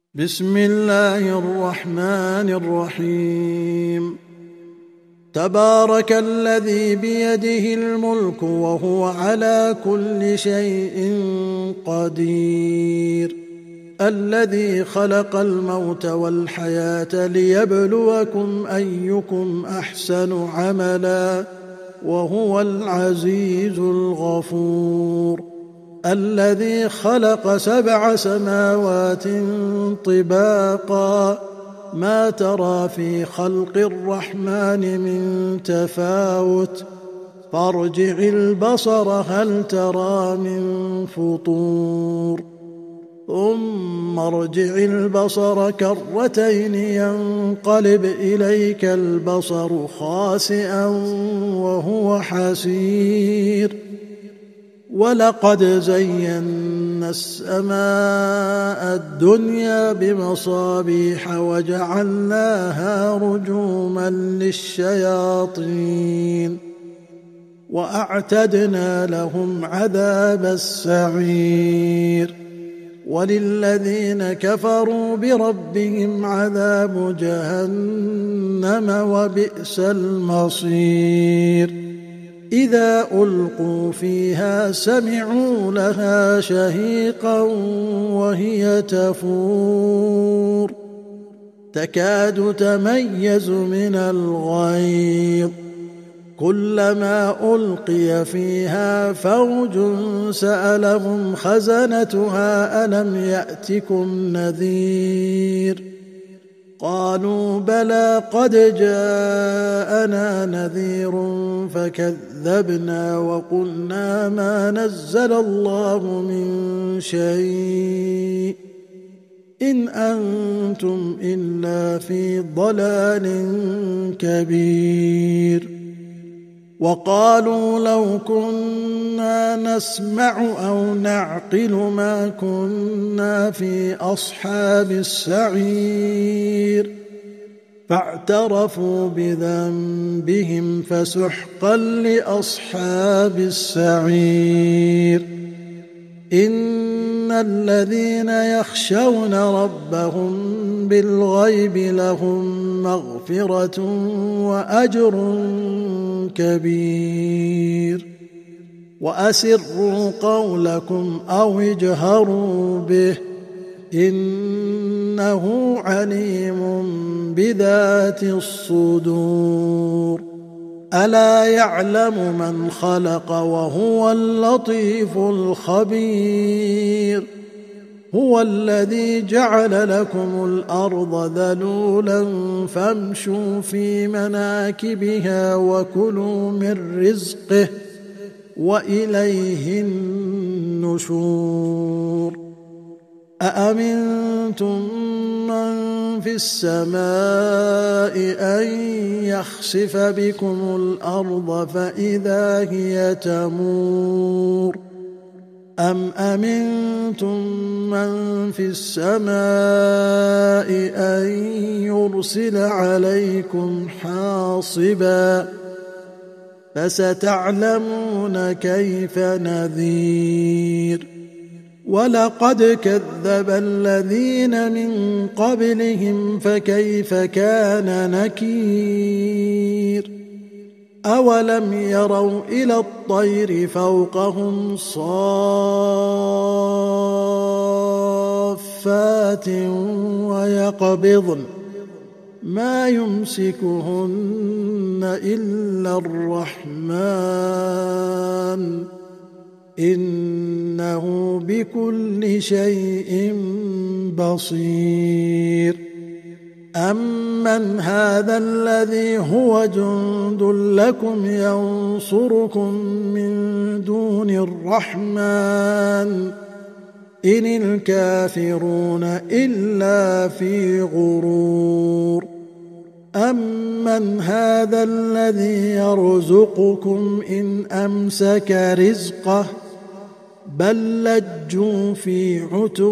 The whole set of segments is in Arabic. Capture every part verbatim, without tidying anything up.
بسم الله الرحمن الرحيم. تبارك الذي بيده الملك وهو على كل شيء قدير، الذي خلق الموت والحياة ليبلوكم أيكم أحسن عملا وهو العزيز الغفور، الذي خلق سبع سماوات طباقا ما ترى في خلق الرحمن من تفاوت فارجع البصر هل ترى من فطور ثم ارجع البصر كرتين ينقلب إليك البصر خاسئا وهو حسير، ولقد زينا السماء الدنيا بمصابيح وجعلناها رجوما للشياطين وأعتدنا لهم عذاب السعير، وللذين كفروا بربهم عذاب جهنم وبئس المصير. إذا ألقوا فيها سمعوا لها شهيقا وهي تفور تكاد تميز من الغيظ، كلما ألقي فيها فوج سألهم خزنتها ألم يأتكم نذير، قالوا بلى قد جاءنا نذير فكذبنا وقلنا ما نزل الله من شيء إن أنتم إلا في ضلال كبير. وقالوا لو كنا نسمع أو نعقل ما كنا في أصحاب السعير، فاعترفوا بذنبهم فسحقا لأصحاب السعير. إن الذين يخشون ربهم بالغيب لهم مغفرة وأجر كبير. وأسروا قولكم أو اجهروا به إنه عليم بذات الصدور. ألا يعلم من خلق وهو اللطيف الخبير. هو الذي جعل لكم الأرض ذلولا فامشوا في مناكبها وكلوا من رزقه وإليه النشور. أأمنتم من في السماء أن يخسف بكم الأرض فإذا هي تمور أم أمنتم من في السماء أن يرسل عليكم حاصبا فستعلمون كيف نذير. ولقد كذب الذين من قبلهم فكيف كان نكير. أولم يروا إلى الطير فوقهم صافات ويقبضن ما يمسكهن إلا الرحمن إنه بكل شيء بصير. أمن هذا الذي هو جند لكم ينصركم من دون الرحمن إن الكافرون إلا في غرور. أمن هذا الذي يرزقكم إن أمسك رزقه بل لجوا في عتو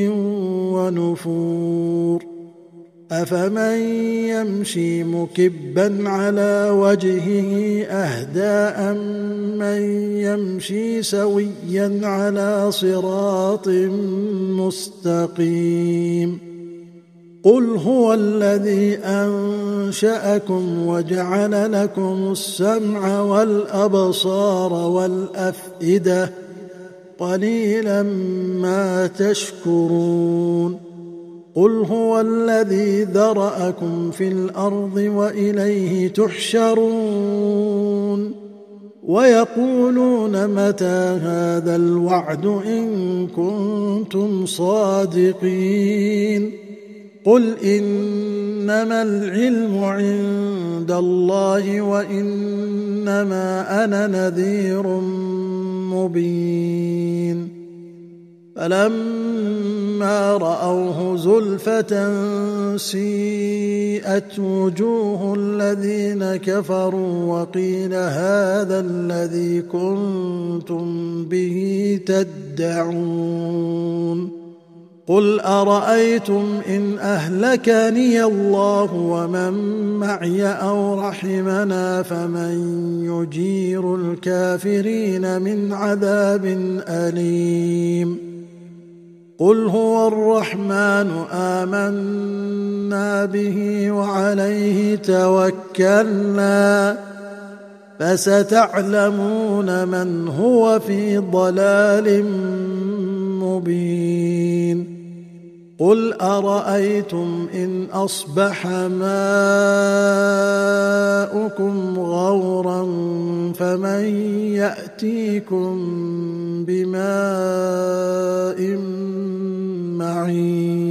ونفور. أفمن يمشي مكبا على وجهه أهدى أمن يمشي سويا على صراط مستقيم قل هو الذي أنشأكم وجعل لكم السمع والأبصار والأفئدة قليلا ما تشكرون قل هو الذي ذرأكم في الأرض وإليه تحشرون ويقولون متى هذا الوعد إن كنتم صادقين قل إنما العلم عند الله وإنما أنا نذير مبين فلما رأوه زلفة سيئت وجوه الذين كفروا وقيل هذا الذي كنتم به تدعون قل أرأيتم إن أهلكني الله ومن معي أو رحمنا فمن يجير الكافرين من عذاب أليم قل هو الرحمن آمنا به وعليه توكلنا فستعلمون من هو في ضلال مبين قل أرأيتم إن أصبح ماؤكم غورا فمن يأتيكم بماء معين